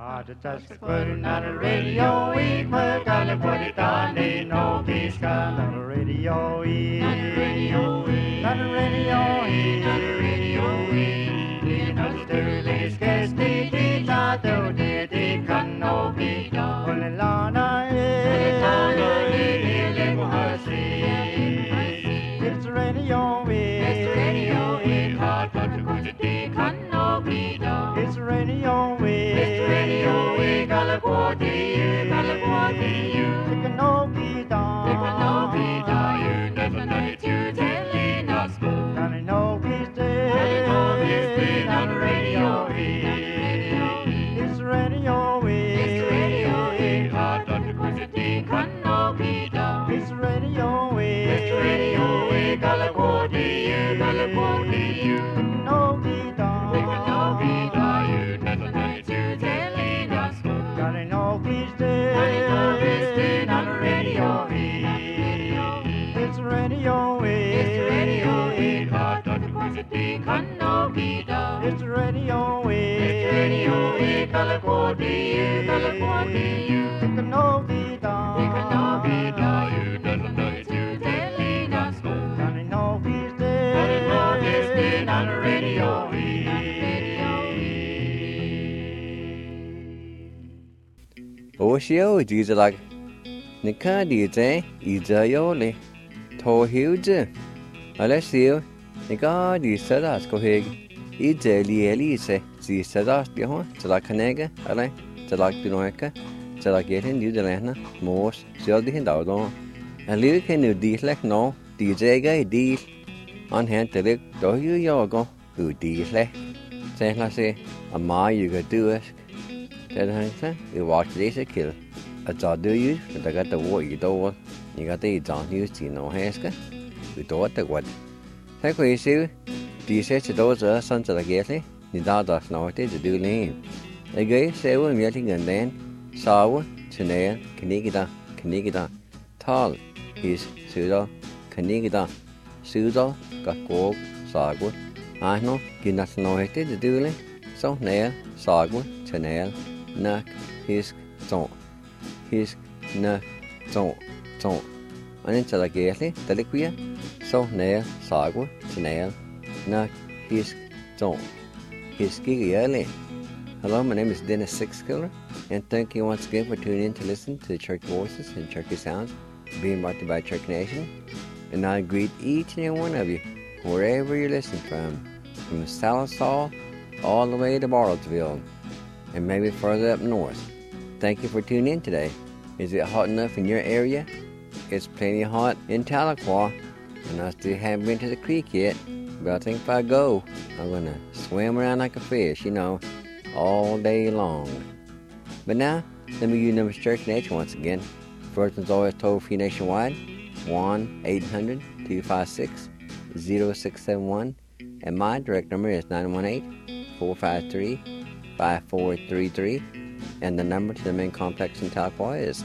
Just putting on the radio, we gotta put it on the no peace gun on the radio, not the radio, not the radio, not the radio, not the dirty scarce the out there, the can no be done. Only Lana, it's the radio, it's the radio, hard but to go to the can no be done. It's the radio, we gotta go to you, take a no be done, you never know it, you telling us, gotta know he's dead, on the radio, it's the radio, hard not to go to the can no be done. It's the radio, we gotta go to you, no be done, you never know it, you telling us, gotta know he's dead, on the radio, it's the radio, hard not to go to the can no be done. It's the radio, we gotta go to you, take a no be done, you never know it, you telling us, gotta know he's dead, on the radio. Oshio, Jesus, Nika DJ, Izayoli, Tohuge. Alessio, Nika, the Sadas, Kohig, Izeli Elise, the Sadas, the Hon, Talakanega, Ale, Talakinoeka, Talaketin, Udelana, Morse, Sildi Hindardon. And Lil can you deal no, DJ guy deal. On hand to look, do you yogo, who deal. Say, I say, a ma you could do it. You watch this a kill. A job do you, but I got the war you do. You got the John used no haska. We thought that what. Take we see, these such those are sons of the gately, the dog snorted to do name. A gay seven meeting and then, sour, Chanel, Canigida, tall, his pseudo, Canigida, pseudo, got gold, sagwood. I know, you not snorted to do so nail, sagwood, Chanel. Nak, hisk, don't. Hisk, nak, don't. And into the gately, the liquid, so nail, sagwa, nail, nak, hisk, don't. Hiski early. Hello, my name is Dennis Sixkiller, and thank you once again for tuning in to listen to the Church Voices and Churchy Sounds being brought to you by Church Nation. And I greet each and every one of you, wherever you're listening from Salisbury all the way to Bartlesville. And maybe further up north. Thank you for tuning in today. Is it hot enough in your area? It's plenty hot in Tahlequah, and I still haven't been to the creek yet. But I think if I go, I'm gonna swim around like a fish, all day long. But now, let me use numbers Church Nation once again. First one's always toll free nationwide, 1-800-256-0671, and my direct number is 918-453-5433, and the number to the main complex in Tahlequah is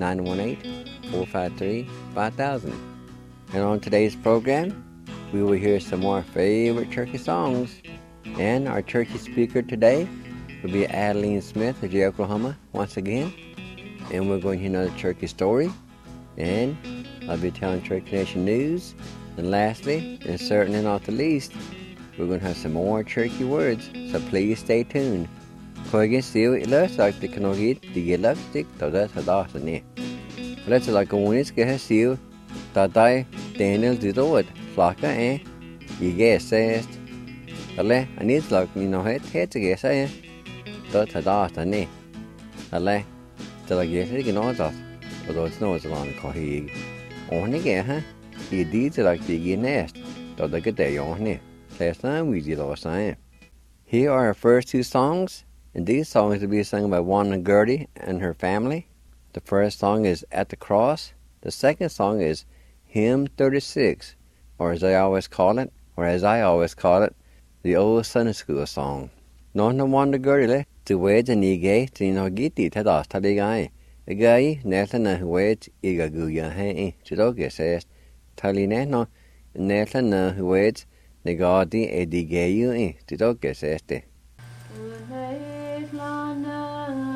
918-453-5000. And on today's program, we will hear some more favorite churchy songs. And our churchy speaker today will be Adeline Smith of Jay, Oklahoma, once again. And we're going to hear another churchy story. And I'll be telling Church Nation news. And lastly, and certainly not the least, we're going to have some more churchy words, so please stay tuned. Koigin still it looks like the canogit, the elastic, to that hadasani. Let's like a winnis get a seal, that I, Daniel did it, flocka, you get says, Ale, I need like head to get say, that hadasani. Ale, till I get it, that, although it's no long kohig. Only get, he did like the nest, that I get there on it. Last time we did last time. Here are our first two songs, and these songs will be sung by Wanda Gertie and her family. The first song is At the Cross. The second song is Hymn 36, or as I always call it, the old Sunday school song. Nonna Wanda Gertie, to wed and ye to no giti tadas taligai. A guy, Nathan and wed, Igaguya, hey, Chidoga says, Talinano, Nathan who weds. Negati e di geyu ti toke seste. Lana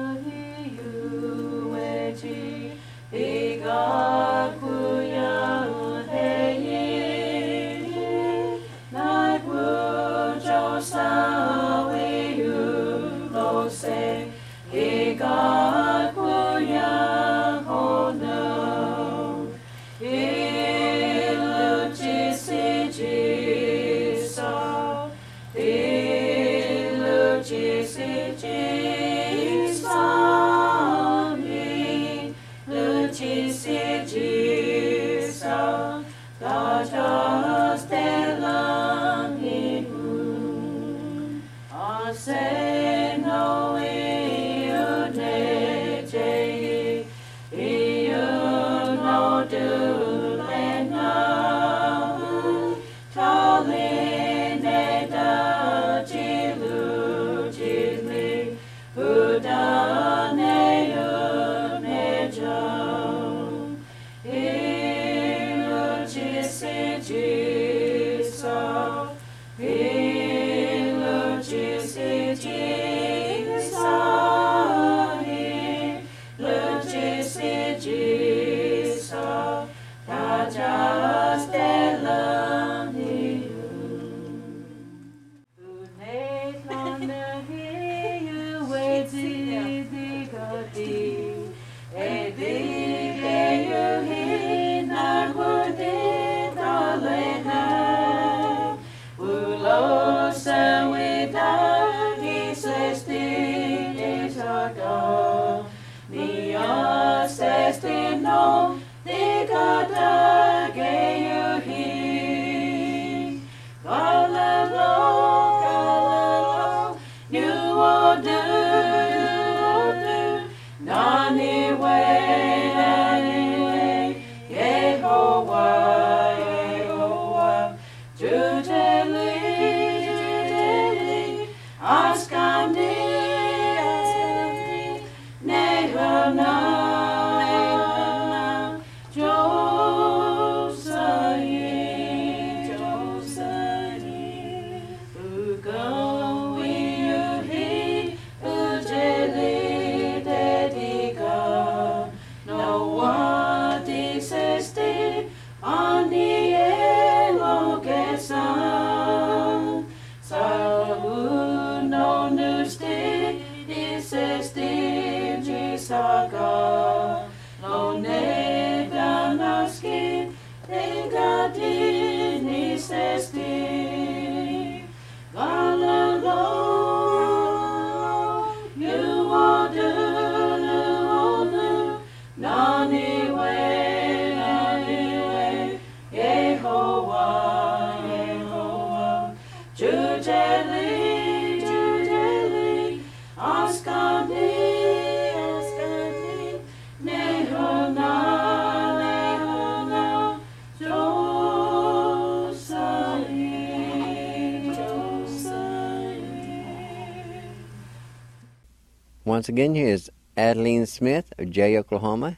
Once again, here is Adeline Smith of Jay, Oklahoma,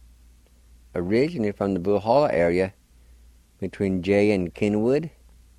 originally from the Bullhalla area between Jay and Kenwood,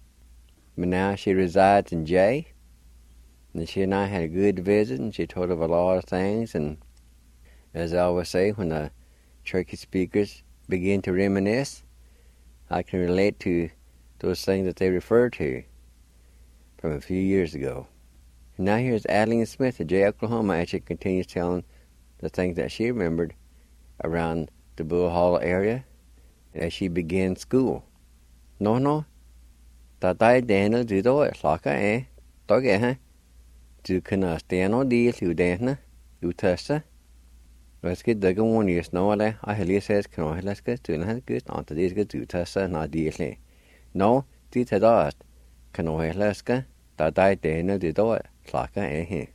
but now she resides in Jay. And she and I had a good visit, and she told of a lot of things. And as I always say, when the Cherokee speakers begin to reminisce, I can relate to those things that they refer to from a few years ago. And now here's Adeline Smith of Jay, Oklahoma, as she continues telling the things that she remembered around the Bullhalla area as she began school. No, tatai dana dudo laka toge ha. Du kana steno di ludena utasa. Let's get the one years no ale. I heli says can I let's get to na good on today's good utasa na di. No, di tadas can I let's get tatai dana dudo laka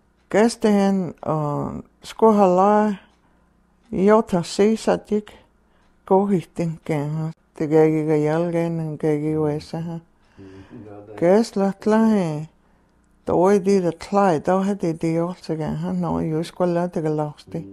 Kästen skohalla jota seisatik kohisten kään. Tegegiga jälkeen kegi uessa. Käslatla toi di tlai tau heti di olsagan no juskolla tegelasti.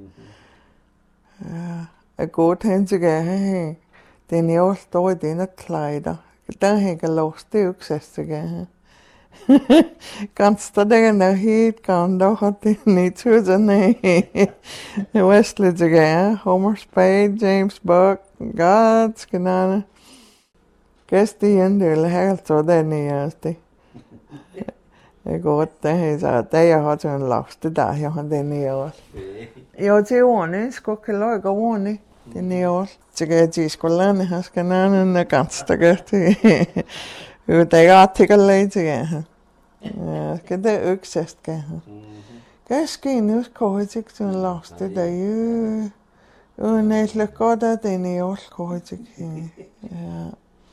Godt hensiga den jol toi dina tlaida. Tämän heikä lohti yksestiga. Gansta degen hit kan då hati ni tuzane. Wesley Jagger, Homer Spade, James Buck, Gods kanana. Kesti endel helt så den asti. Jeg går det så det jeg har sådan lagt det der jeg har den i år. Jeg til ordene skulle kalde gå ordene den i år. Så jeg til skolen her skal nærne ganska godt. Jo det er artikel til her. Ja, skal det øksest kan. Kanske nu skal jeg sådan lagt det der jo. Jo næsle godt at den i år skal jeg. Ja.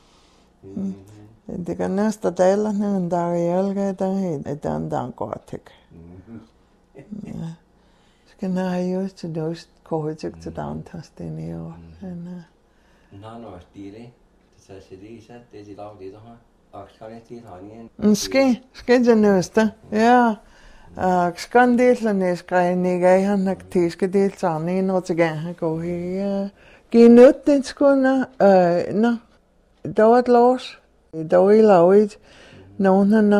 Det kan næste dele en dag i alge den dan godt. Ja. Skal jeg jo til det kohøjtik til den tasten i år. Nå, når det så ser det så det de laver det her. Og skal det have en skal det næste. Ja. Skal det lade skrive jeg han nok skal det sådan en og til gang gå her. Giv nyt den skulle nå. Der var et lås. Der var i lavet. Nogen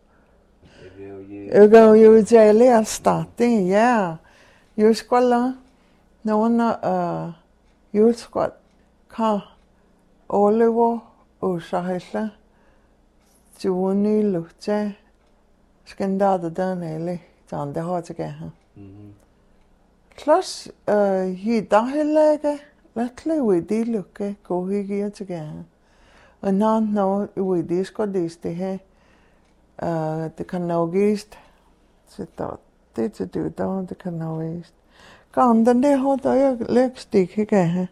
jeg går jo til at lære at starte. Ja. Jeg skal lade. Nogen jeg skal kan Oliver og Sahela. Juni lufte. Skandade den eller sådan det har til gang. Klods der heller ikke. Lad leve det lukke gå hygge til gang. Og når vi det skal det her. Det kan nok gist. Så det til det der det kan nok gist. Kan den det har der jeg lægger stik ikke her.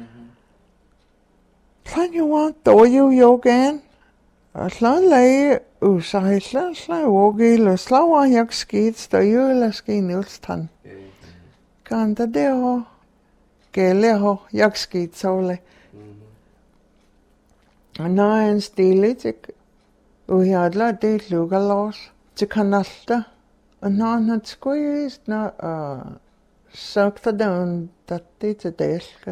Kan jo want do you again? Slå usahla slå og slå jeg skidt stå jo skin ulstan. Kan det har gælde har jeg skidt så og når en stille til og jeg har ladet det lukke los til kanalta og når han skvist når sagte den at det til delke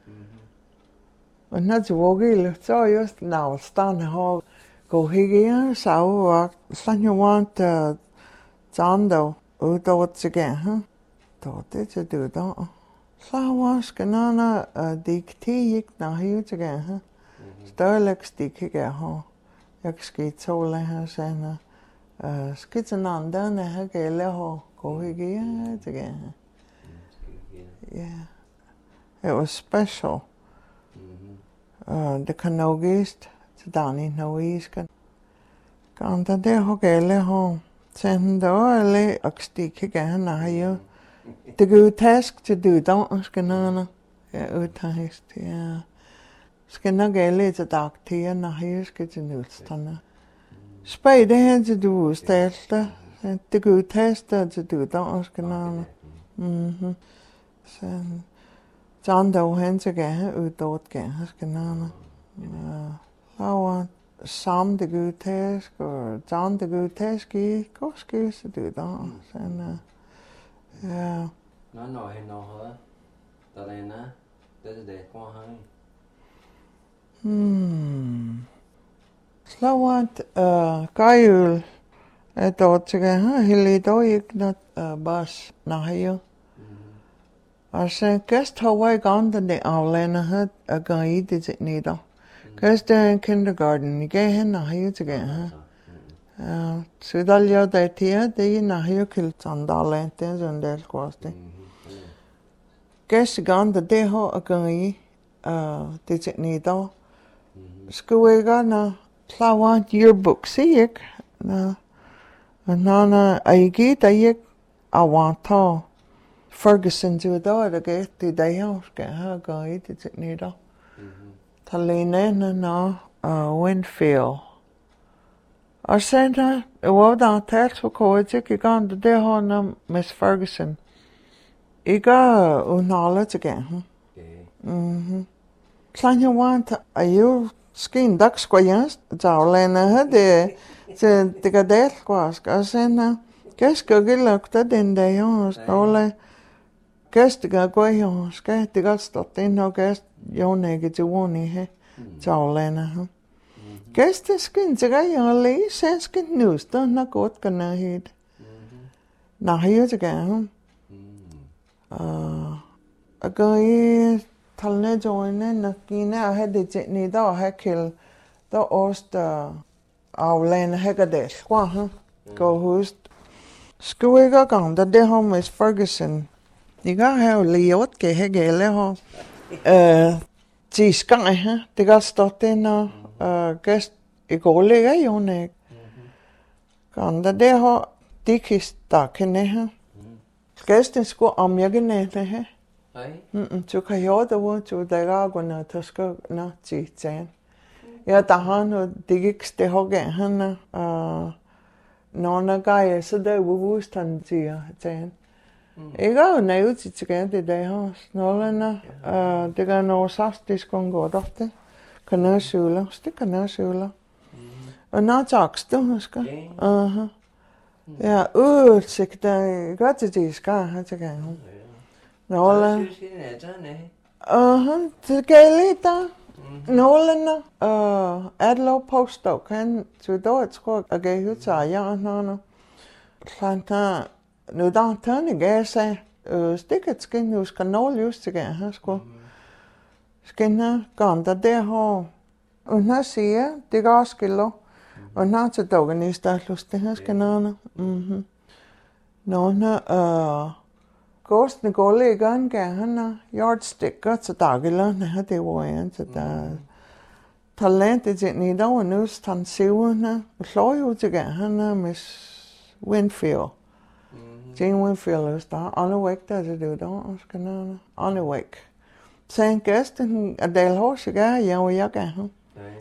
og når du vågede så just når stand har gå hygge så og sådan jo want tando og dog til gang dog det til du der så var skanana diktig når han til gang større stik ikke har jeg skal tåle her senere skal til andre her gælde har gå hygge til gang it was special det kan nok gist til Danny når I skal kan det har gælde har sen der eller og stik ikke han jo det går task til du der skal nana ja udtages ja skal nok gælde til dagtiger når jeg skal til nødstande spæg det her til du stelte det går task til du der skal nana sen John dog hen til gære uddåt gære skal nana laver sammen det går task og John det går task i går skal så du der sen ja når han når der er det går han Slået gajul dog til gære hele dog ikke noget bas nej og så gæst har jeg gang den det aflænder havde at gå i det til nider gæst er en kindergarten i gav hende har jeg til gære så der jo der til det er når jeg kilt sandalen det er sådan der skoste gæst gang det har at gå i det til nider skulle jeg gerne klare yearbook se ikke og når jeg giver dig ikke at Ferguson til der gav det der jeg skal have gået i det til nider Talene når Winfield og sen der var der talt for kort ikke gang det har når Miss Ferguson ikke unale til gang sådan jeg want jeg skin dag skulle jeg Talene havde det kan det skal og sen Gæster gælder den der jo skole gæster går jo skal det godt stå den og gæst jo ikke til vågne her Talene Gæsten skin til jeg lige sensken nuster na godt kan hit. Na hiyo til gang. Agai talne joine na kina ha de ni da ha kil da ost aflan hagades. Qua ha. Go hust. Skulle ikke gang da det har Miss Ferguson. De gør her liot ke hegele ha. De skal ha. Det gør stort den gæst i går ligger jo næg. Gang da det har de kister kende ha. Gæsten skulle omjægge det her. Så kan jeg da hvor så der er gået til skal nå til tjen. Ja, der har noget det ikke det har gået han når der gav så der hvor han til tjen. Jeg har jo nævnt til det der her snålene. Det kan nå saft det skal gå der det. Kan jeg søle, det kan jeg søle. Og når tags du husker. Ja, sikkert det godt det skal have til gang. Nålen. Det gav lidt der. Nålen. Adlo postdoc han så då tror jeg gav ud til jeg nå. Planta nu der tørne gav sig. Stikket skin nu skal nål just til gang her sgu. Skinner gang der har. Og når siger det går skiller. Og når til dagen i startlust det her skal nå. Gåsten går lige en gang, han har yardsticker til dagligdagen, her det var en til der. Talentet til i dag og nu, han syvende, og slår jo til gang, han har Miss Winfield. Jane Winfield er der, alle væk der til det der, og skal nå, alle væk. Så en gæsten, at del hos sig er, jeg og jeg gav ham.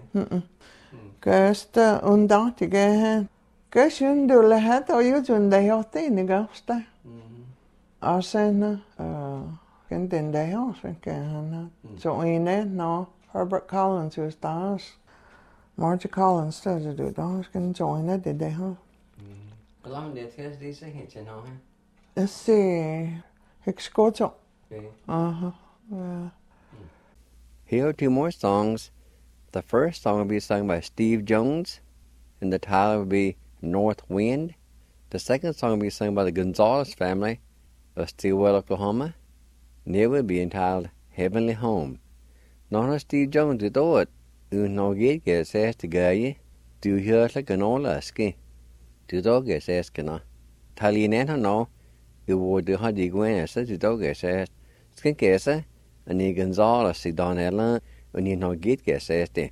Gæsten, under til gav han. Gæsten, du vil have det, og jo, du vil have det, ikke gæsten. Og sen den der her så kan han så en når Herbert Collins was der Margie Collins der det der skal joine det der her. Hvor lang det er det så helt til nå her? Jeg ser Hexcoto. Here are two more songs. The first song will be sung by Steve Jones, and the title will be North Wind. The second song will be sung by the Gonzalez family of Stilwell, Oklahoma. And it will be entitled Heavenly Home. Når Steve Jones er død, uden at ikke sæs til gøje, du hører slik en overlaske. Du dog er sæs kender. Tal i nærmere nå, hvor du har de gode sæs, du dog er sæs. Skal gæse, og ni Gonzales i Dan Erland, og ni nok ikke sæs det.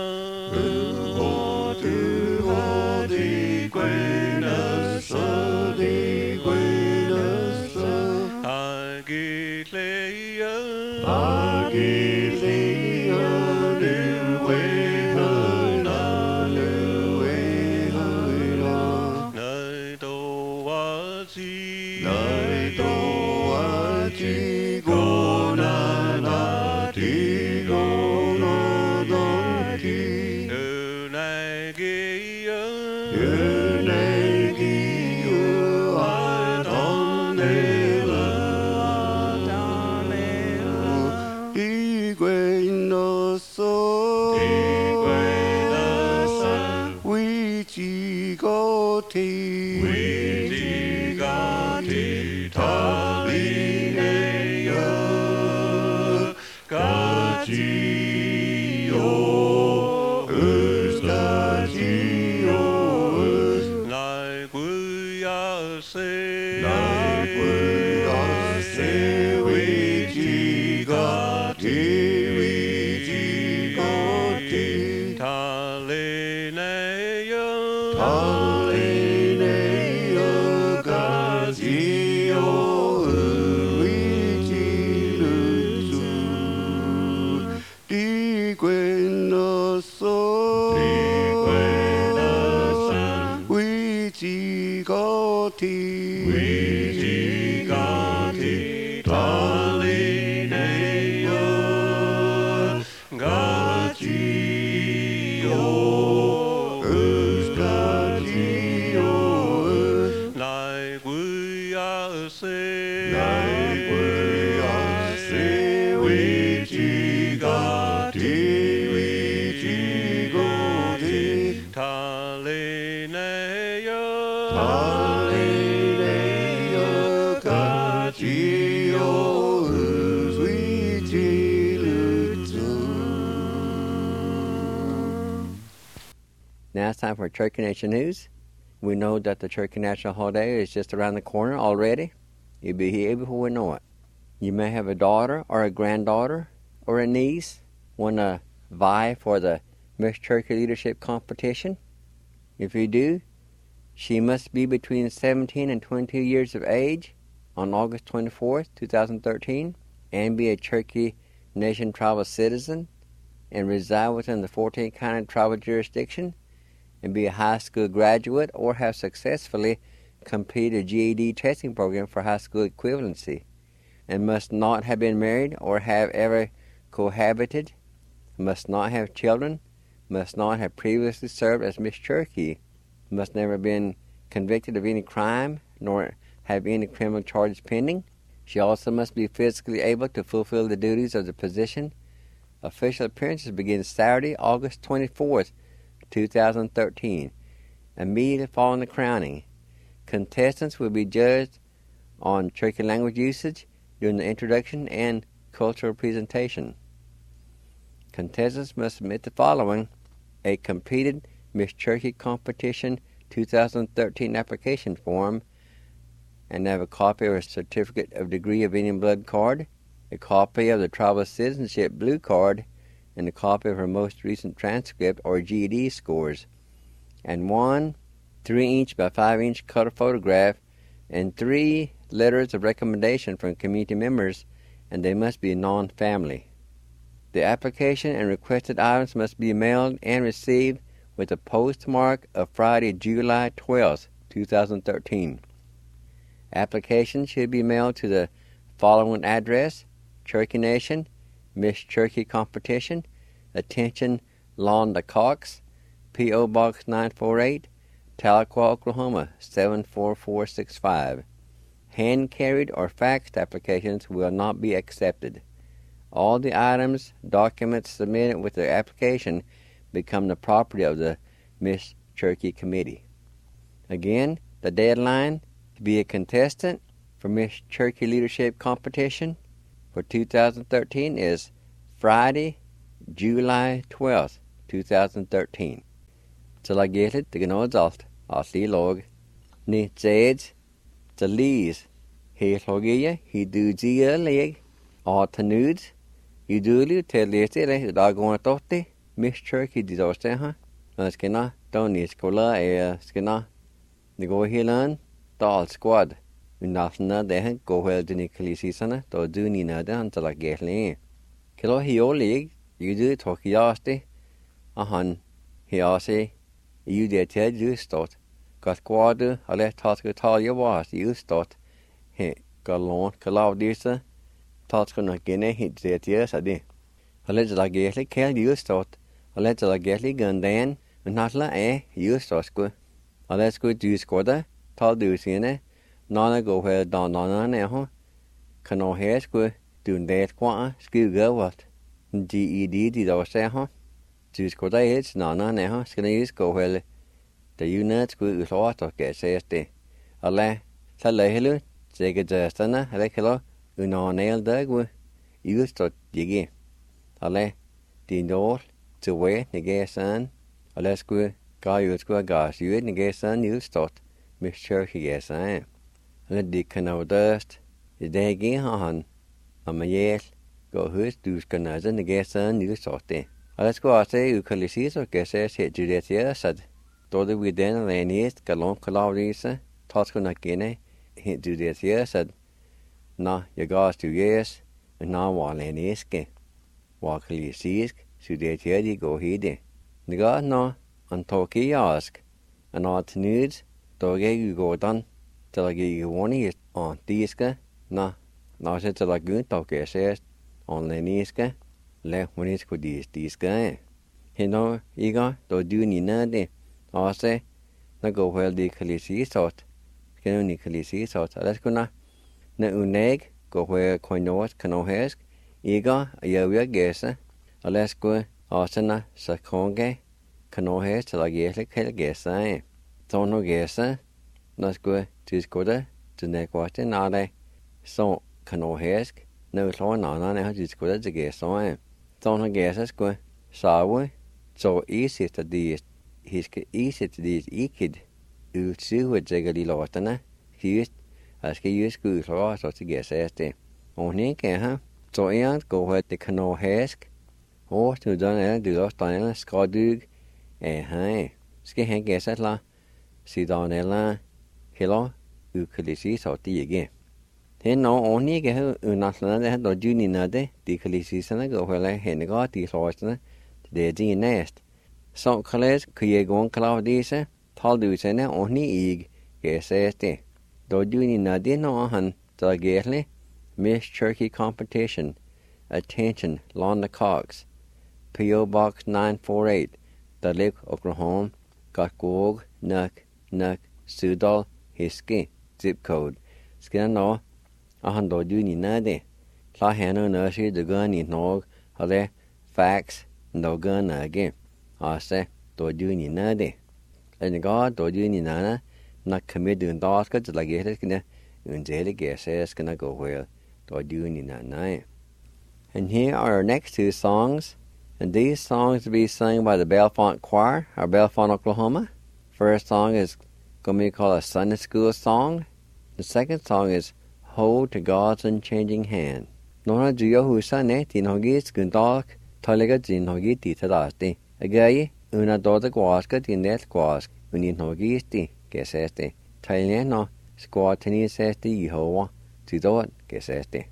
Now it's time for Cherokee Nation News. We know that the Cherokee National Holiday is just around the corner already. You'll be here before we know it. You may have a daughter or a granddaughter or a niece want to vie for the Miss Cherokee Leadership Competition. If you do, she must be between 17 and 22 years of age on August 24th, 2013, and be a Cherokee Nation tribal citizen and reside within the 14-county tribal jurisdiction, and be a high school graduate or have successfully completed a GED testing program for high school equivalency, and must not have been married or have ever cohabited, must not have children, must not have previously served as Miss Cherokee, must never have been convicted of any crime nor have any criminal charges pending. She also must be physically able to fulfill the duties of the position. Official appearances begin Saturday, August 24th, 2013, immediately following the crowning. Contestants will be judged on Cherokee language usage during the introduction and cultural presentation. Contestants must submit the following: a completed Miss Cherokee Competition 2013 application form, and have a copy of a certificate of degree of Indian blood card, a copy of the tribal citizenship blue card, and a copy of her most recent transcript or GED scores, and 1 3-inch by 5-inch color photograph, and 3 letters of recommendation from community members, and they must be non-family. The application and requested items must be mailed and received with a postmark of Friday, July 12th, 2013. Application should be mailed to the following address: Cherokee Nation, Miss Cherokee Competition, attention Londa Cox, P.O. Box 948, Tahlequah, Oklahoma 74465. Hand-carried or faxed applications will not be accepted. All the items, documents submitted with the application become the property of the Miss Cherokee Committee. Again, the deadline to be a contestant for Miss Cherokee Leadership Competition for 2013 is Friday, July 12th, 2013. Til a gættet, det genådet alt, lige log. Ni zeds, til lis, helt logige, hi du ziger leg, og tenuds, i dulig til liste det, der går totti, Miss Turkey di doste ha. Skina Tony skola skina ni go hilan dal squad. Unafna de go wel dini kalisisana to duni na de antala getli. Kilo hiolig yudu tokiasti ahan hiase yude ted justot. Got quadu ale tatku talya was justot. He galon kalaudisa tatku na gene hit zetia sadi. Ale la getli kel justot. Ale la getli gandan natla justot. Ale sku jusquada tal dusine nana go wel don nana neho kano hesku dun det kwa sku gawat GED di do se ho jusquada hits nana neho skana use go wel the unit sku usot to get seste ale sala helu zega justana ale kilo uno nail dagwu use to digi ale din dol to we negesan ale sku ga usku gas you negesan use tot Miss Turkey gesan ale dikano dust idegi han amayel go hus dus kanaza negesan use totte ale sku ase ukalisis o gese se judetia sad todo we den lenist galon kalaurisa tatsko na gene hit judetia sad na yagas tu yes na waleniske wakalisisk judetia di go hide niga no antoki ask anat nudes doge ugodan telagi woni on diska na se telagun toke ses on leniska le wonis ko diska hino iga do duni nade ase na go wel di kalisi sot kenu ni kalisi sot alaskuna na uneg go we koinot kanohesk iga ayawya gesa alasko asana sakonge kanohes telagi kel gesa tono gesa naskue tiskoda tnekwate nade so kanohesk no so nana ne tiskoda gesa tono gesa skue sawe so easy to the hiske easy to the ikid utsu jegali lotana hist aske yusku so so gesa este oni ke ha so yan go het de kanohesk o tu dan de lostana skadug hai ske hen gesa la Sidonella Hilo ukalisi so tiege. He no oni ge unasana de do juni nade di kalisi sana go hele henega di soistana de di nest. So kales kuye gon klaudise tal du sene oni ig ge seste. Do juni nade no han da gerle Miss Turkey competition. Attention Londa Cox. P.O. Box 948 Dalik Oklahoma Gotgog Nuk Sudal Hiski zip code skin no ahan do du ni nade la hano no shi de gun ni nog hale fax no gun again ase do du ni nade en ga do du ni nana na comedun dos ka la ge skin un jele ge se skin go well do du ni nana. And here are our next two songs, and these songs will be sung by the Bellefonte Choir of Bellefonte, Oklahoma. First song is going to be called a Sunday School song. The second song is Hold to God's Unchanging Hand. Nora Juyo Husane, Tinogi Skundalk, Toliga Jinogi Titadasti. Agayi, una doda guasca dinet guask, uninogisti, geseste. Tailiano, squatini sesti Yehovah, Tidot, geseste.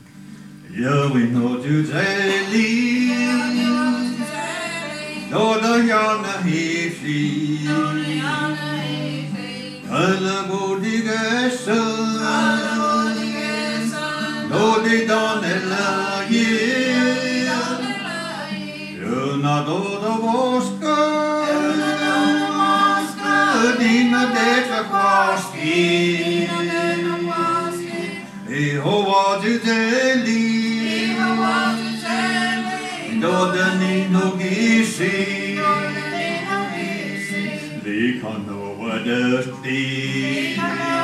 Yeah, we know to daily. No, the yana he alla bodigessa. No, they don't allow ye. You're not all the wasca. Dina de Quaski. Yehovah to daily. Dodani no gisi, Likano wadasti,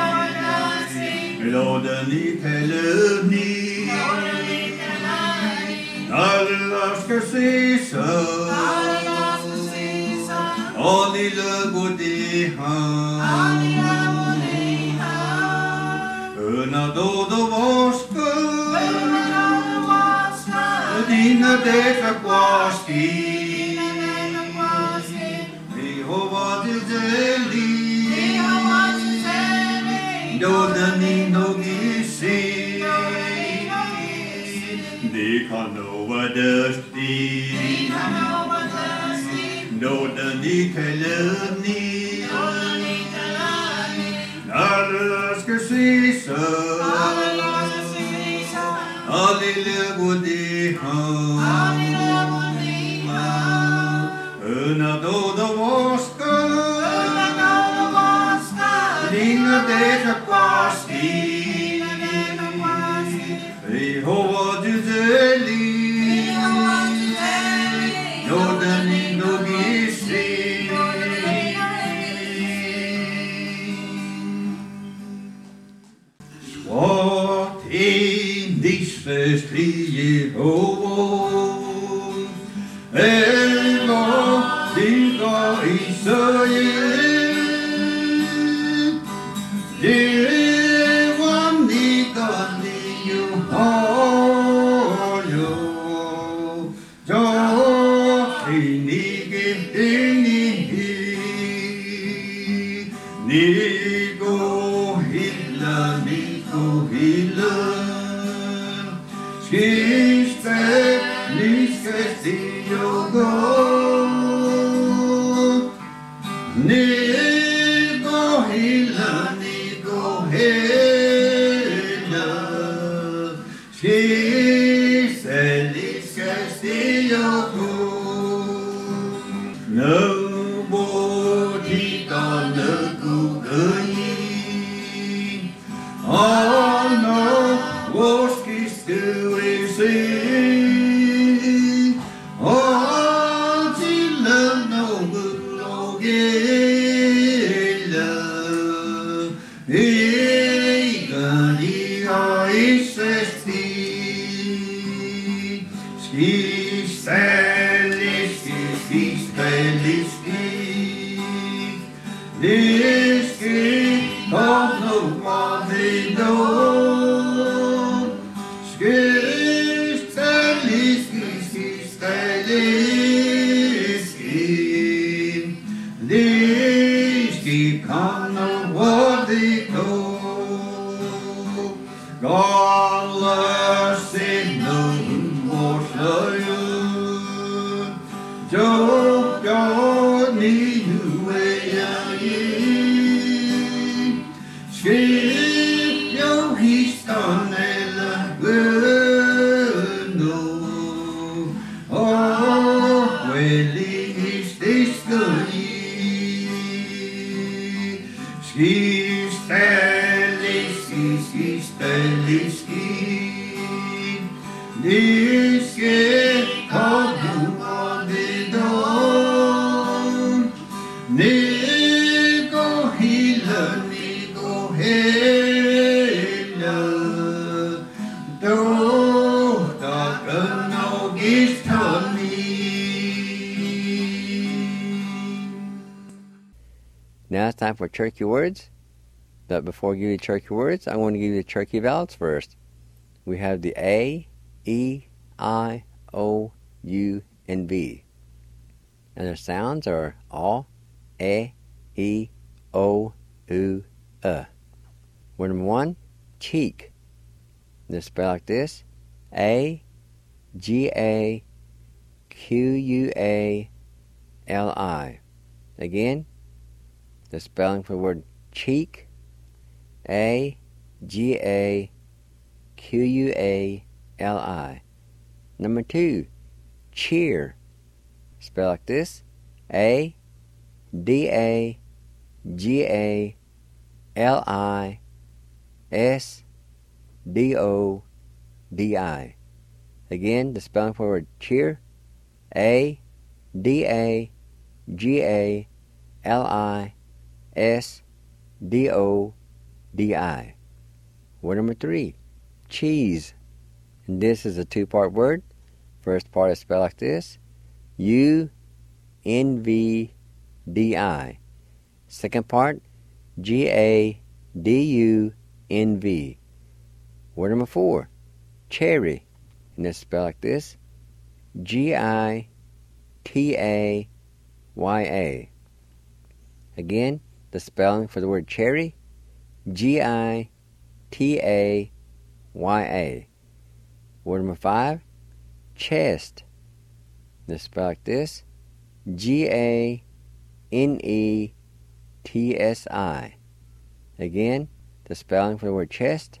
Dodani kelani, Alaska sisa, Oli lagodiha, Una dodo voska. Dina de Quaski. Vi kan overdusty. Nåden i källen Alla ska sisa Allila godi ha Una doda voska Linga deja quasti Jehova Juzeli Nodani Nogisi Swat in disfestri Jehova Eva Dinga Israel Devan Nikani Yuhayo Nico Hilla Skiste Nico Hilla Skiste Nobody gonna go Oh no, what's doing sing Oh, till no good Now it's time for turkey words. But before I give you turkey words, I want to give you the turkey vowels first. We have the A, E, I, O, U, and V. And their sounds are A, E, O, U, Word number one, cheek. And they're spelled like this: A, G, A, Q, U, A, L, I. Again, the spelling for the word cheek: A, G, A, Q, U, A, L, I. Number two, cheer. Spell like this: A, D, A, G, A, L, I, S, D, O, D, I. Again, the spelling for the word cheer: A, D, A, G, A, L, I, S, D, O, D, I. Word number three, cheese. And this is a two-part word. First part is spelled like this: U, N, V, D, I. Second part, G, A, D, U, N, V. Word number four, cherry. And it's spelled like this: G, I, T, A, Y, A. Again, the spelling for the word cherry: G, I, T, A, Y, A. Word number five, chest. Let's spell like this. G-A-N-E-T-S-I. Again, the spelling for the word chest.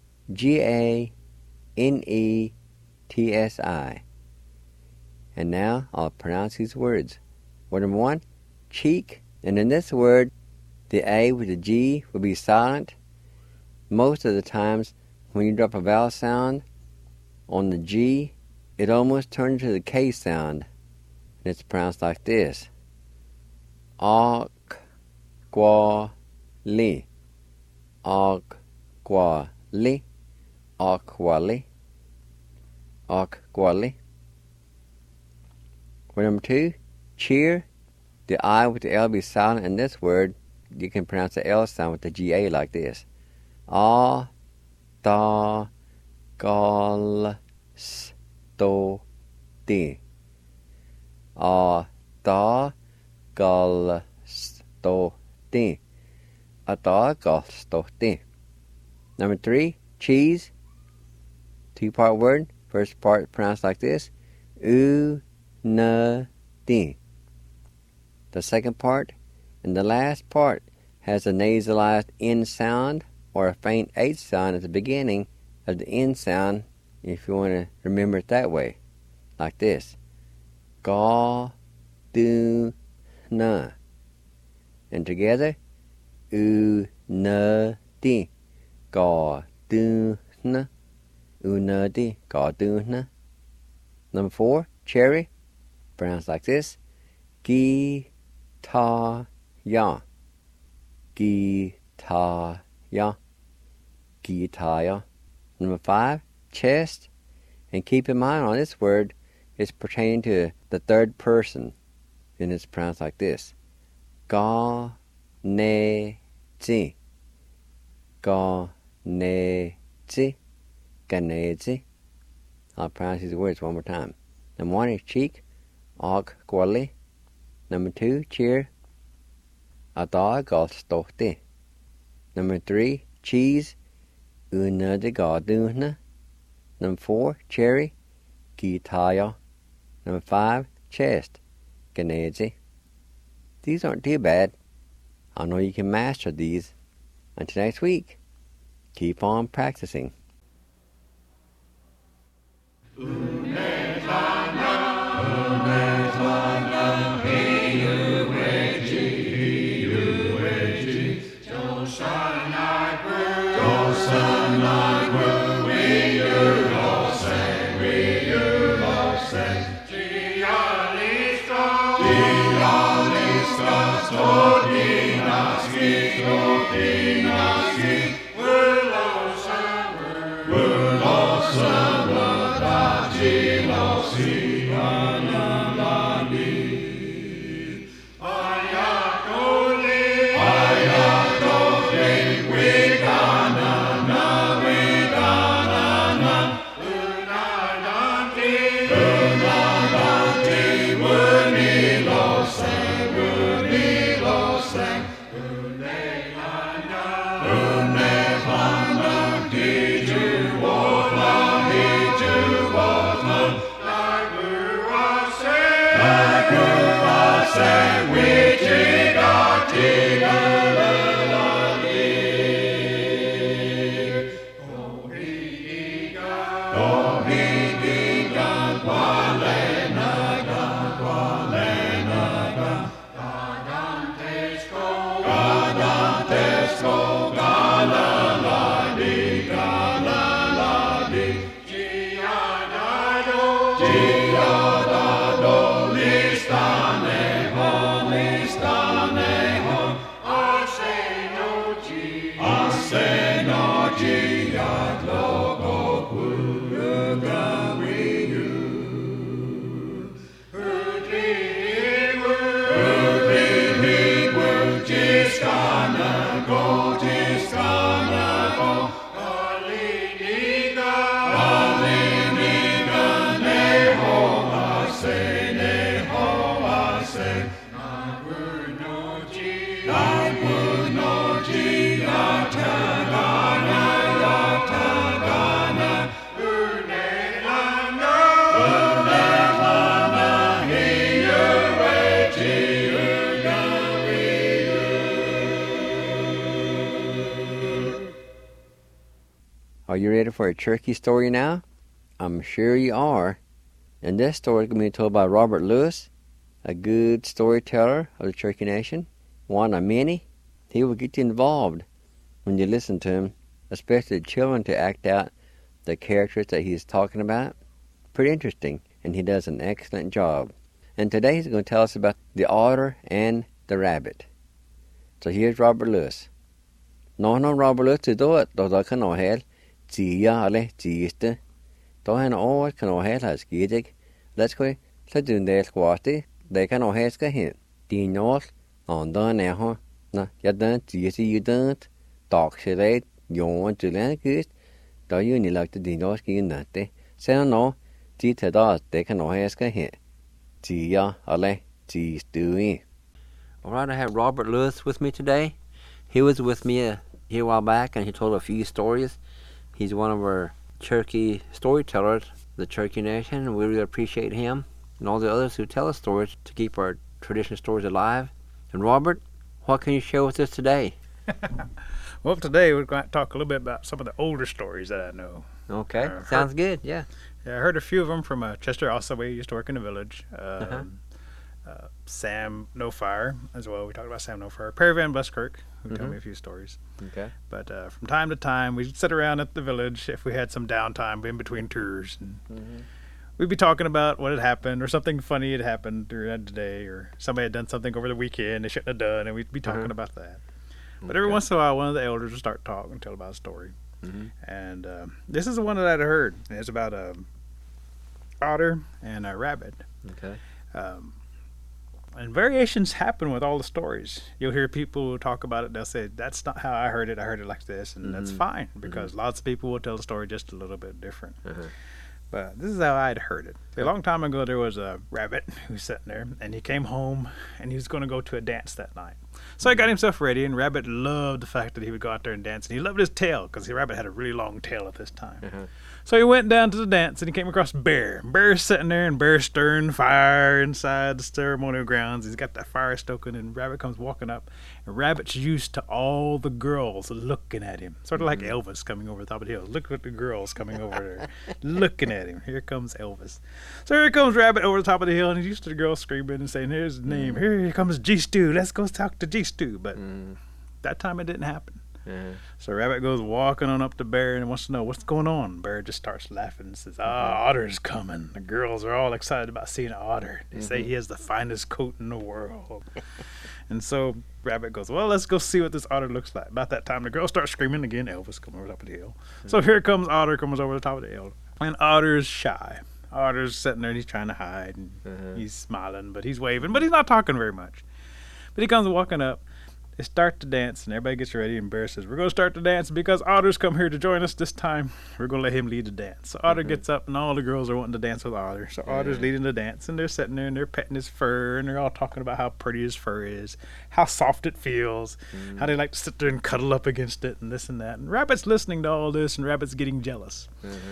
G-A-N-E-T-S-I. And now I'll pronounce these words. Word number 1, cheek. And in this word, the A with the G will be silent. Most of the times, when you drop a vowel sound on the G, it almost turns into the K sound. And it's pronounced like this. Aquali. Aquali. Aquali. Aquali. Word number 2, cheer. The I with the L be silent in this word. You can pronounce the L sound with the GA like this. A, ta, gal, sto, ti. A, ta, gal, sto, ti. A, ta, gal, sto, ti. Number 3, cheese. 2-part word. First part pronounced like this. U, na, ti. The second part and the last part has a nasalized N sound or a faint H sound at the beginning of the N sound, if you want to remember it that way, like this. Ga, du, na. And together, u, na, di. Ga, du, na. U, na, di. Ga, du, na. Number 4, cherry. Pronounced like this. Gi, ta, ya. Gi, ta, ya. Gi, ta, ya. Number 5, chest. And keep in mind on this word, it's pertaining to the third person. And it's pronounced like this. Ga, ne, zi. Ga, ne, zi. Ga, ne, zi. I'll pronounce these words one more time. Number 1 is cheek. Og, gwali. Number 2, cheer. Ada, gal, stohti. Number 3, cheese. Una de garduna. Number 4, cherry. Gitaya. Number 5, chest. Ganezi. These aren't too bad. I know you can master these. Until next week, keep on practicing. Une Are you ready for a turkey story now? I'm sure you are. And this story is going to be told by Robert Lewis, a good storyteller of the Cherokee Nation, one of many. He will get you involved when you listen to him, especially children, to act out the characters that he's talking about. Pretty interesting, and he does an excellent job. And today he's going to tell us about the otter and the rabbit. So here's Robert Lewis. Nó Robert Lewis to do it, though can no hell. Tia ale tiste. Though an all can no hell has gidig. Let's go. Let's do the squatty. They can no hell ska hit. Dinol on done now. Na, ya done tisi you don't. Talk shit. You want to learn good. Though you need like the dinol skin that day. Say no. Tita does. They can no hell ska hit. Tia ale tis doing. All right, I have Robert Lewis with me today. He was with me here a while back, and he told a few stories. He's one of our Cherokee storytellers, the Cherokee Nation, and we really appreciate him and all the others who tell us stories to keep our traditional stories alive. And Robert, what can you share with us today? Well, today we're going to talk a little bit about some of the older stories that I know. Okay, sounds good, yeah. Yeah, I heard a few of them from Chester Ossaway, used to work in the village. Sam No Fire as well. We talked about Sam No Fire. Perry Van Buskirk, who told me a few stories. Okay. But from time to time, we'd sit around at the village if we had some downtime in between tours. And we'd be talking about what had happened or something funny had happened during the day, or somebody had done something over the weekend they shouldn't have done, and we'd be talking about that. But every once in a while, one of the elders would start talking and tell about a story. And this is the one that I'd heard. It's about a otter and a rabbit. Okay. And variations happen with all the stories. You'll hear people talk about it. They'll say, that's not how I heard it. I heard it like this. And that's fine, because lots of people will tell the story just a little bit different. But this is how I'd heard it. A long time ago, there was a rabbit who was sitting there, and he came home, and he was going to go to a dance that night. So he got himself ready, and Rabbit loved the fact that he would go out there and dance. And he loved his tail, because the rabbit had a really long tail at this time. So he went down to the dance, and he came across Bear. Bear's sitting there, and Bear's stirring fire inside the ceremonial grounds. He's got that fire stoking, and Rabbit comes walking up. And Rabbit's used to all the girls looking at him. Sort of like Elvis coming over the top of the hill. Look at the girls coming over there, looking at him. Here comes Elvis. So here comes Rabbit over the top of the hill, and he's used to the girls screaming and saying, here's his name. Here comes G-Stew. Let's go talk to G-Stew. But that time it didn't happen. So Rabbit goes walking on up to Bear and wants to know what's going on. Bear just starts laughing and says, Otter's coming. The girls are all excited about seeing an otter. They say he has the finest coat in the world. And so Rabbit goes, well, let's go see what this otter looks like. About that time, the girls start screaming again. Elvis comes over the top of the hill. So here comes Otter, comes over the top of the hill. And Otter's shy. Otter's sitting there and he's trying to hide. And he's smiling, but he's waving, but he's not talking very much. But he comes walking up. They start to dance, and everybody gets ready, and Bear says, we're going to start to dance because Otter's come here to join us this time. We're going to let him lead the dance. So Otter gets up, and all the girls are wanting to dance with Otter. So Otter's leading the dance, and they're sitting there, and they're petting his fur, and they're all talking about how pretty his fur is, how soft it feels, how they like to sit there and cuddle up against it, and this and that. And Rabbit's listening to all this, and Rabbit's getting jealous.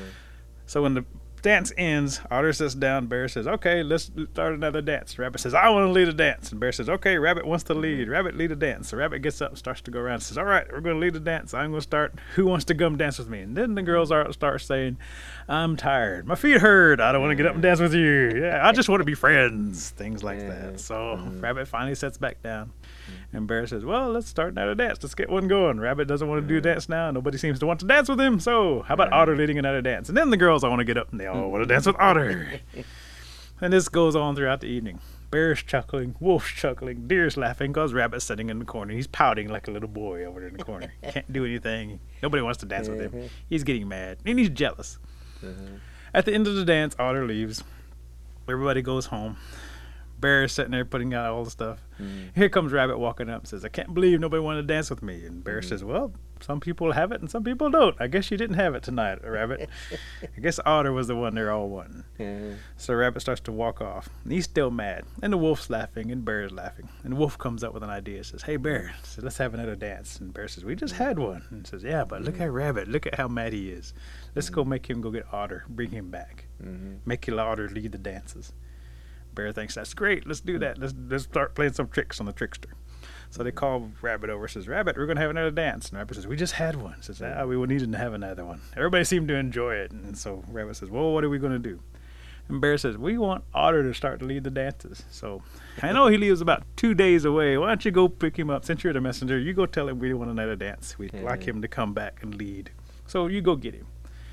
So when the dance ends, Otter sits down. Bear says, okay, let's start another dance. Rabbit says, I want to lead a dance. And Bear says, okay, Rabbit wants to lead. Rabbit lead a dance. So Rabbit gets up and starts to go around and says, all right, we're going to lead a dance. I'm going to start. Who wants to come dance with me? And then the girls start saying, I'm tired. My feet hurt. I don't want to get up and dance with you. Yeah, I just want to be friends. Things like that. So Rabbit finally sits back down. And Bear says, well, let's start another dance. Let's get one going. Rabbit doesn't want to do a dance now. Nobody seems to want to dance with him. So how about Otter leading another dance? And then the girls all want to get up and they all want to dance with Otter. And this goes on throughout the evening. Bear's chuckling, Wolf's chuckling, Deer's laughing because Rabbit's sitting in the corner. He's pouting like a little boy over there in the corner. Can't do anything. Nobody wants to dance with him. He's getting mad. And he's jealous. At the end of the dance, Otter leaves. Everybody goes home. Bear is sitting there putting out all the stuff. Here comes Rabbit walking up and says, I can't believe nobody wanted to dance with me. And Bear says, well, some people have it and some people don't. I guess you didn't have it tonight, Rabbit. I guess Otter was the one they're all wanting. So Rabbit starts to walk off. And he's still mad. And the Wolf's laughing and Bear's laughing. And the Wolf comes up with an idea. Says, hey, Bear, let's have another dance. And Bear says, we just had one. And says, yeah, but look at Rabbit. Look at how mad he is. Let's go make him go get Otter. Bring him back. Make Otter lead the dances. Bear thinks that's great. Let's do that. Let's start playing some tricks on the trickster. So they call Rabbit over, says, Rabbit, we're going to have another dance. And Rabbit says, we just had one. Says, we will need to have another one. Everybody seemed to enjoy it. And so Rabbit says, well, what are we going to do? And Bear says, we want Otter to start to lead the dances. So I know he lives about 2 days away. Why don't you go pick him up? Since you're the messenger, you go tell him we want another dance. We'd like him to come back and lead. So you go get him.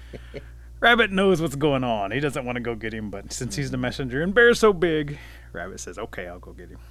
Rabbit knows what's going on. He doesn't want to go get him, but since he's the messenger and Bear's so big, Rabbit says, okay, I'll go get him.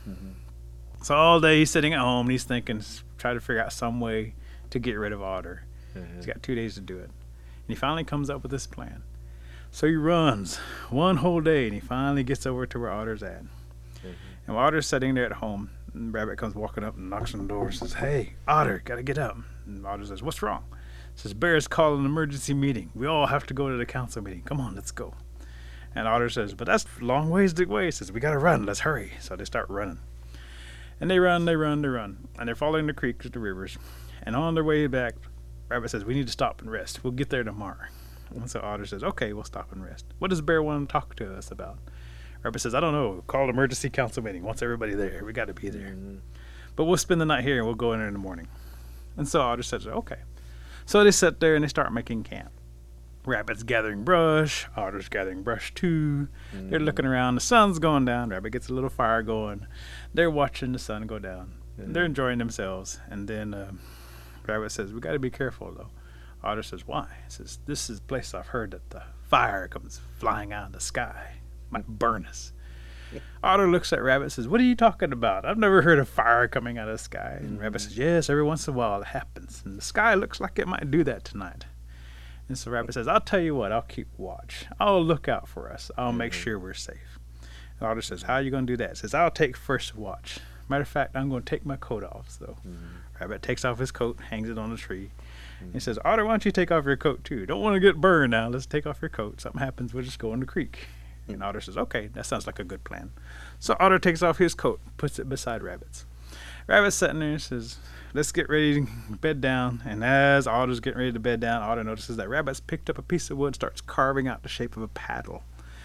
So all day he's sitting at home and he's thinking, try to figure out some way to get rid of Otter. He's got 2 days to do it. And he finally comes up with this plan. So he runs one whole day, and he finally gets over to where Otter's at. And while Otter's sitting there at home, and Rabbit comes walking up and knocks on the door and says, hey, Otter, gotta get up. And Otter says, what's wrong? Says, Bear's calling an emergency meeting. We all have to go to the council meeting. Come on, let's go. And Otter says, but that's a long ways to go. He says, we gotta run. Let's hurry. So they start running. And they run. And they're following the creeks, the rivers. And on their way back, Rabbit says, we need to stop and rest. We'll get there tomorrow. And so Otter says, okay, we'll stop and rest. What does Bear want to talk to us about? Rabbit says, I don't know. Call an emergency council meeting. Wants everybody there. We got to be there. But we'll spend the night here and we'll go in there in the morning. And so Otter says, okay. So they sit there and they start making camp. Rabbit's gathering brush. Otter's gathering brush too. They're looking around. The sun's going down. Rabbit gets a little fire going. They're watching the sun go down. They're enjoying themselves. And then Rabbit says, we got to be careful though. Otter says, why? He says, this is a place I've heard that the fire comes flying out of the sky. Might burn us. Otter looks at Rabbit and says, what are you talking about? I've never heard of fire coming out of the sky. And Rabbit says, yes, every once in a while it happens. And the sky looks like it might do that tonight. And so Rabbit says, I'll tell you what, I'll keep watch. I'll look out for us. I'll make sure we're safe. And Otter says, how are you going to do that? He says, I'll take first watch. Matter of fact, I'm going to take my coat off. So Rabbit takes off his coat, hangs it on the tree. He says, Otter, why don't you take off your coat too? Don't want to get burned now. Let's take off your coat. Something happens, we'll just go in the creek. And Otter says, okay, that sounds like a good plan. So Otter takes off his coat, puts it beside Rabbit's. Rabbit's sitting there and says, let's get ready to bed down. And as Otter's getting ready to bed down, Otter notices that Rabbit's picked up a piece of wood and starts carving out the shape of a paddle.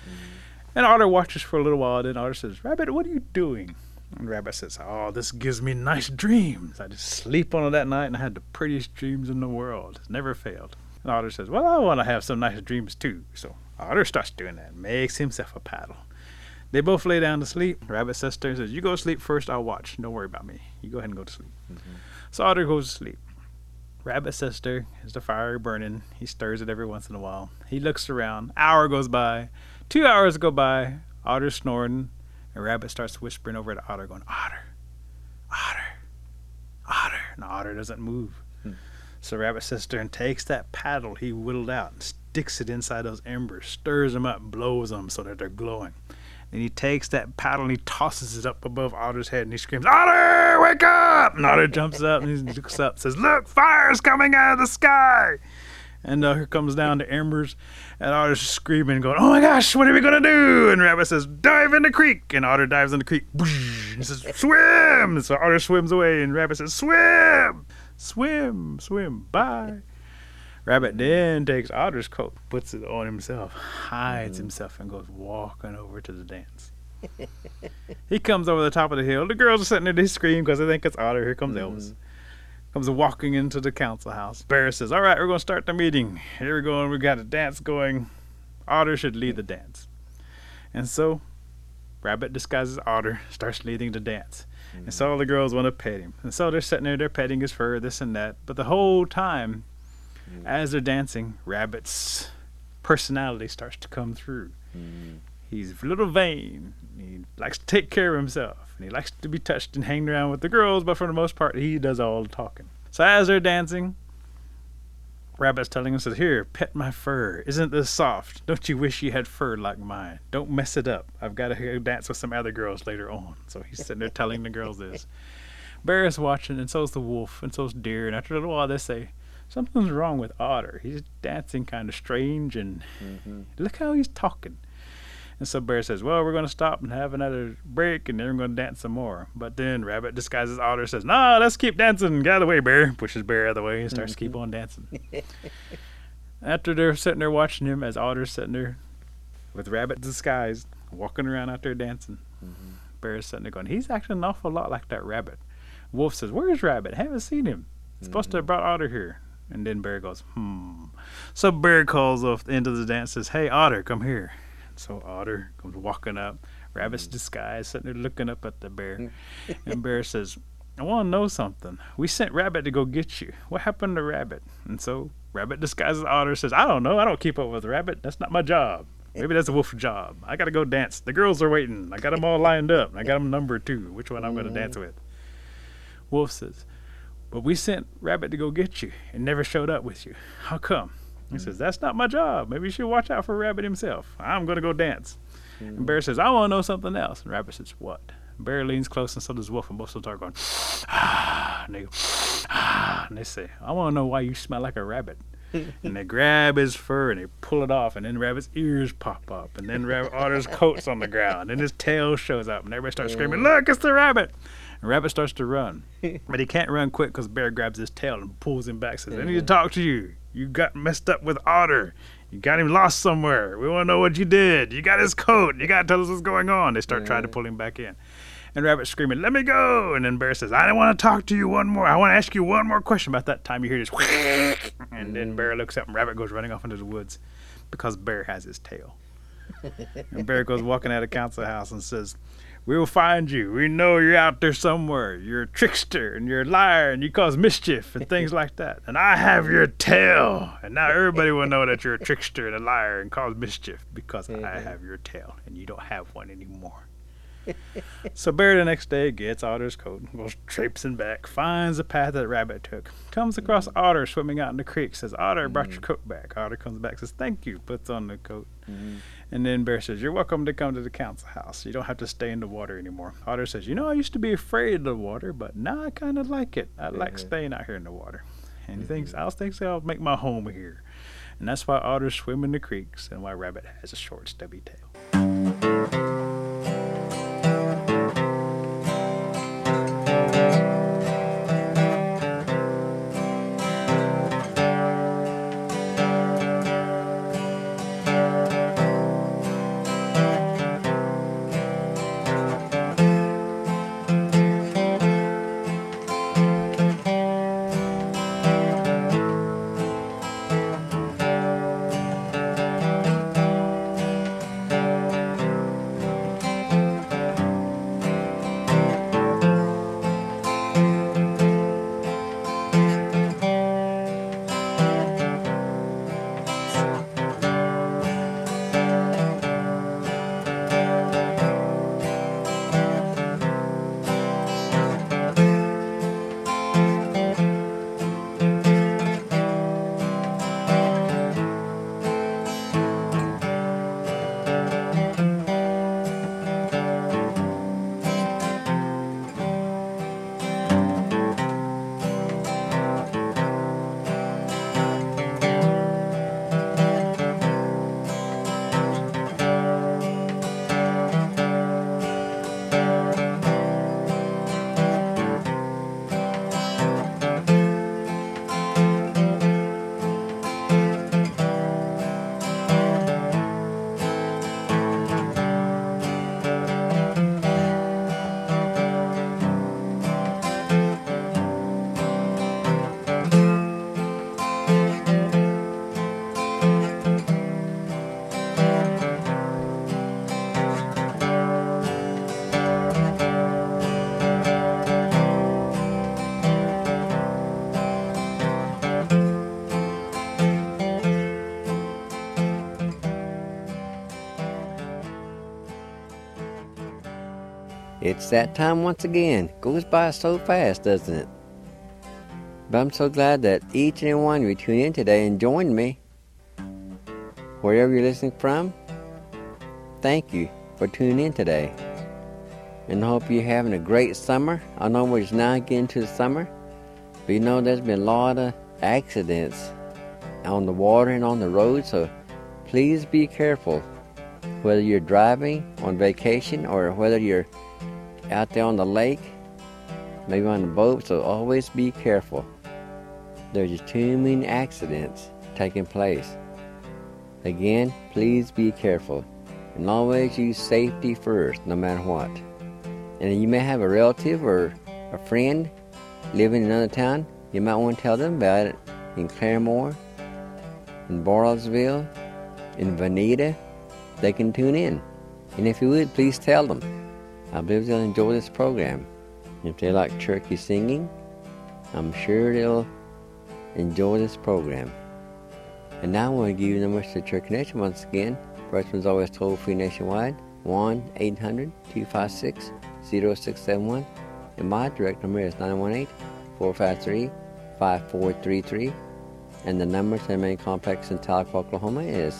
And Otter watches for a little while. Then Otter says, Rabbit, what are you doing? And Rabbit says, oh, this gives me nice dreams. I just sleep on it that night and I had the prettiest dreams in the world. It's never failed. And Otter says, well, I want to have some nice dreams too. So Otter starts doing that, makes himself a paddle. They both lay down to sleep. Rabbit says to her, says, you go to sleep first, I'll watch. Don't worry about me. You go ahead and go to sleep. So Otter goes to sleep. Rabbit says to her, is the fire burning? He stirs it every once in a while. He looks around. Hour goes by. 2 hours go by. Otter's snoring. And Rabbit starts whispering over to Otter, going, Otter, Otter, Otter. And Otter doesn't move. So Rabbit says to her and takes that paddle he whittled out and sticks it inside those embers, stirs them up, blows them so that they're glowing. And he takes that paddle and he tosses it up above Otter's head and he screams, Otter, wake up! And Otter jumps up and he looks up and says, look, fire's coming out of the sky! And here comes down the embers, and Otter's screaming, going, oh my gosh, what are we going to do? And Rabbit says, dive in the creek. And Otter dives in the creek. And he says, swim! And so Otter swims away, and Rabbit says, swim! Swim, swim, bye. Rabbit then takes Otter's coat, puts it on himself, hides himself, and goes walking over to the dance. He comes over the top of the hill. The girls are sitting there, they scream because they think it's Otter. Here comes Elvis. Comes walking into the council house. Bear says, all right, we're going to start the meeting. Here we go, and we got a dance going. Otter should lead the dance. And so Rabbit disguises Otter, starts leading the dance. And so all the girls want to pet him. And so they're sitting there, they're petting his fur, this and that. But the whole time, as they're dancing, Rabbit's personality starts to come through. He's a little vain. He likes to take care of himself. And he likes to be touched and hang around with the girls, but for the most part, he does all the talking. So as they're dancing, Rabbit's telling him, says, here, pet my fur. Isn't this soft? Don't you wish you had fur like mine? Don't mess it up. I've got to go dance with some other girls later on. So he's sitting there telling the girls this. Bear is watching, and so's the wolf, and so's Deer. And after a little while, they say, something's wrong with Otter. He's dancing kind of strange, and look how he's talking. And so Bear says, well, we're going to stop and have another break, and then we're going to dance some more. But then Rabbit disguises Otter, says, nah, let's keep dancing. Get out of the way, Bear. Pushes Bear out of the way and starts to keep on dancing. After they're sitting there watching him, as Otter's sitting there with Rabbit disguised, walking around out there dancing, Bear's sitting there going, he's acting an awful lot like that Rabbit. Wolf says, "Where's Rabbit? Haven't seen him. Supposed to have brought Otter here." And then Bear goes, So Bear calls off the end of the dance, says, "Hey, Otter, come here." So Otter comes walking up. Rabbit's disguised, sitting there looking up at the bear. And Bear says, "I want to know something. We sent Rabbit to go get you. What happened to Rabbit?" And so Rabbit disguises Otter, says, "I don't know. I don't keep up with Rabbit. That's not my job. Maybe that's a wolf's job. I got to go dance. The girls are waiting. I got them all lined up. I got them numbered too. Which one I'm going to dance with?" Wolf says, "But we sent Rabbit to go get you and never showed up with you. How come?" He says, "That's not my job. Maybe you should watch out for Rabbit himself. I'm going to go dance." And Bear says, "I want to know something else." And Rabbit says, "What?" Bear leans close, and so does Wolf, and both start going, "Ah," and they go, "Ah," and they say, "I want to know why you smell like a rabbit." And they grab his fur and they pull it off, and then Rabbit's ears pop up, and then Otter's coat's on the ground, and his tail shows up, and everybody starts screaming, "Look, it's the rabbit!" And Rabbit starts to run, but he can't run quick because Bear grabs his tail and pulls him back. Says, "I need to talk to you. You got messed up with Otter. You got him lost somewhere. We want to know what you did. You got his coat. You got to tell us what's going on." They start trying to pull him back in. And Rabbit's screaming, "Let me go!" And then Bear says, "I don't want to talk to you one more. I want to ask you one more question." About that time, you hear this, and then Bear looks up, and Rabbit goes running off into the woods because Bear has his tail. And Bear goes walking out of council house and says, "We will find you. We know you're out there somewhere. You're a trickster and you're a liar and you cause mischief and things like that. And I have your tail. And now everybody will know that you're a trickster and a liar and cause mischief because I have your tail and you don't have one anymore." So Bear the next day gets Otter's coat, goes traipsing back, finds the path that Rabbit took, comes across Otter swimming out in the creek, says, "Otter, I brought your coat back." Otter comes back, says, "Thank you," puts on the coat. And then Bear says, "You're welcome to come to the council house. You don't have to stay in the water anymore." Otter says, "I used to be afraid of the water, but now I kind of like it. I like staying out here in the water." And he thinks, I'll make my home here. And that's why otters swim in the creeks and why Rabbit has a short, stubby tail. It's that time once again. Goes by so fast, doesn't it? But I'm so glad that each and every one of you tuned in today and joined me. Wherever you're listening from, thank you for tuning in today. And I hope you're having a great summer. I know we're just now getting to the summer, but there's been a lot of accidents on the water and on the road, so please be careful. Whether you're driving on vacation or whether you're out there on the lake, maybe on the boat, so always be careful. There's just too many accidents taking place. Again, please be careful and always use safety first, no matter what. And you may have a relative or a friend live in another town, you might want to tell them about it. In Claremore, in Bartlesville, in Veneta, they can tune in. And if you would, please tell them. I believe they'll enjoy this program. If they like turkey singing, I'm sure they'll enjoy this program. And now I want to give you the numbers to Church Connection once again. First one's always toll-free nationwide, 1-800-256-0671. And my direct number is 918-453-5433. And the number to the main complex in Tahlequah, Oklahoma is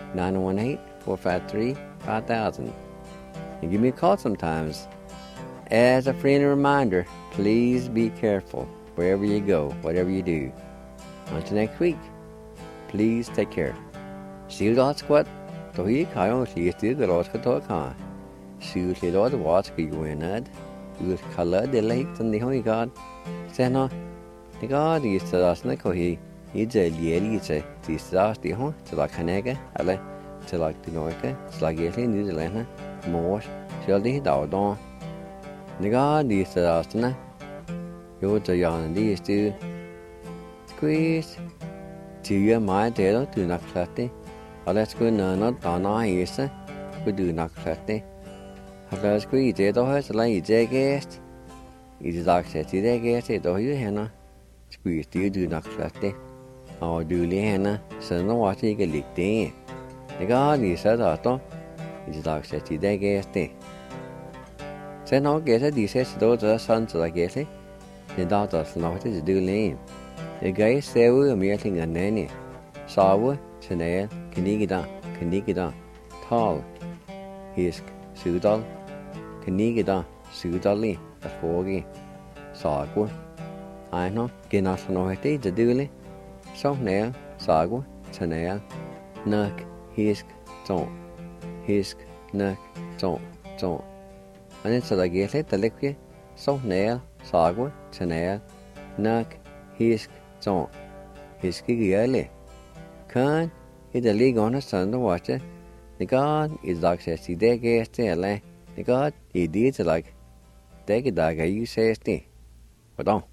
918-453-5000. And give me a call sometimes. As a friendly reminder, please be careful wherever you go, whatever you do. Until next week, please take care. Siêu đó squat, tôi khai ông sĩ still the Lord to car. Siêu thì đó watch cái quyền ad. You color the lake and the holy God. Say no. The God is the last night he. It's a lielice. This last the home to like Hanega, Ale, to like the Norca, it's like New Zealand, more, shall the dog. The God is the last night. You're the young and these two. Squeeze. To your mind, they don't do not clarity. Or let's go not on our ears. We do not clarity. Let's squeeze it or has like a guest. It is like that today, guess it or you, Hannah. Squeeze do not clarity. Or do Hannah, so no what you can lick there. The God is at auto. It is like that today, guest. Send all guess it, he says those sons like guess it. The daughters know what is do lame. The guy say we are meeting a nanny. Sawa, Chanel, Kanigida, Tall, Hisk, Sudal, Kanigida, Sudali, a foggy, Sagwa. I know, get us no it is a duly. So nail, Sagwa, Chanel, Nuck, Hisk, Ton, Hisk, Nuck, Ton. And it's a get it, the liquid, so nail, Sagwa, Chanel, Nuck, Hisk, Ton, Hiski early. Can is the league on a son to watch it. The God is like says the day guest there, the God he did like take it like you say, but don't.